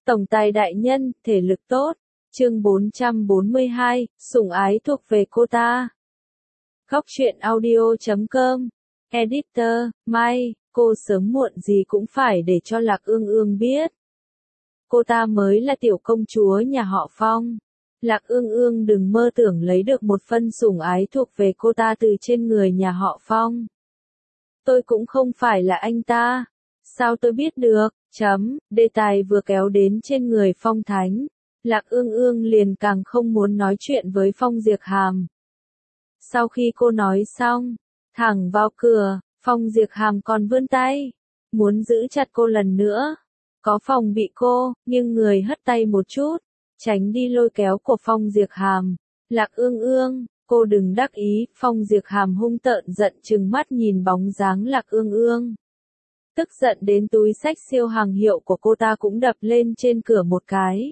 Tổng tài đại nhân, thể lực tốt. Chương 442, sủng ái thuộc về cô ta. Góc truyện audio.com. Editor, May, cô sớm muộn gì cũng phải để cho Lạc Ương Ương biết. Cô ta mới là tiểu công chúa nhà họ Phong. Lạc Ương Ương đừng mơ tưởng lấy được một phân sủng ái thuộc về cô ta từ trên người nhà họ Phong. Tôi cũng không phải là anh ta. Sao tôi biết được? Đề tài vừa kéo đến trên người Phong Thánh. Lạc Ương Ương liền càng không muốn nói chuyện với Phong Diệp Hàm. Sau khi cô nói xong, thẳng vào cửa, Phong Diệp Hàm còn vươn tay, muốn giữ chặt cô lần nữa. Có phòng bị cô, nhưng người hất tay một chút, tránh đi lôi kéo của Phong Diệp Hàm. Lạc Ương Ương, cô đừng đắc ý. Phong Diệp Hàm hung tợn giận trừng mắt nhìn bóng dáng Lạc Ương Ương. Tức giận đến túi xách siêu hàng hiệu của cô ta cũng đập lên trên cửa một cái.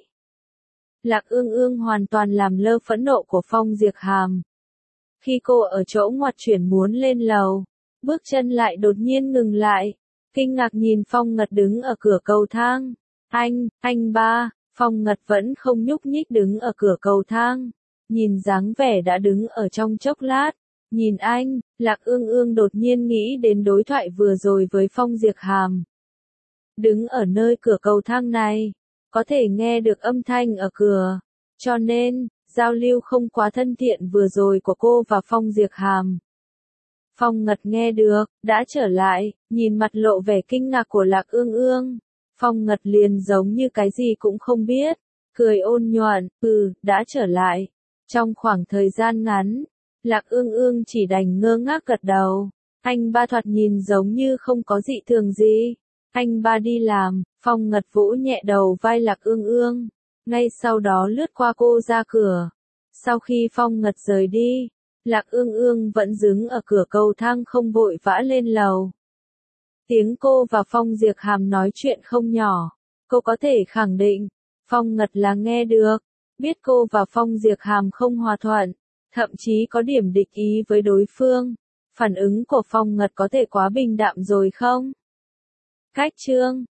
Lạc Ương Ương hoàn toàn làm lơ phẫn nộ của Phong Diệp Hàm. Khi cô ở chỗ ngoặt chuyển muốn lên lầu, bước chân lại đột nhiên ngừng lại, kinh ngạc nhìn Phong Ngật đứng ở cửa cầu thang. Anh ba. Phong Ngật vẫn không nhúc nhích đứng ở cửa cầu thang, nhìn dáng vẻ đã đứng ở trong chốc lát. Nhìn anh, Lạc Ương Ương đột nhiên nghĩ đến đối thoại vừa rồi với Phong Diệp Hàm. Đứng ở nơi cửa cầu thang này, có thể nghe được âm thanh ở cửa, cho nên, giao lưu không quá thân thiện vừa rồi của cô và Phong Diệp Hàm. Phong Ngật nghe được, đã trở lại, nhìn mặt lộ vẻ kinh ngạc của Lạc Ương Ương. Phong Ngật liền giống như cái gì cũng không biết, cười ôn nhuận, đã trở lại. Trong khoảng thời gian ngắn, Lạc Ương Ương chỉ đành ngơ ngác gật đầu. Anh ba thoạt nhìn giống như không có dị thường gì. Anh ba đi làm. Phong Ngật vỗ nhẹ đầu vai Lạc Ương Ương, ngay sau đó lướt qua cô ra cửa. Sau khi Phong Ngật rời đi, Lạc Ương Ương vẫn đứng ở cửa cầu thang không vội vã lên lầu. Tiếng cô và Phong Diệp Hàm nói chuyện không nhỏ, cô có thể khẳng định, Phong Ngật là nghe được, biết cô và Phong Diệp Hàm không hòa thuận, thậm chí có điểm địch ý với đối phương. Phản ứng của Phong Ngật có thể quá bình đạm rồi không? Cách chương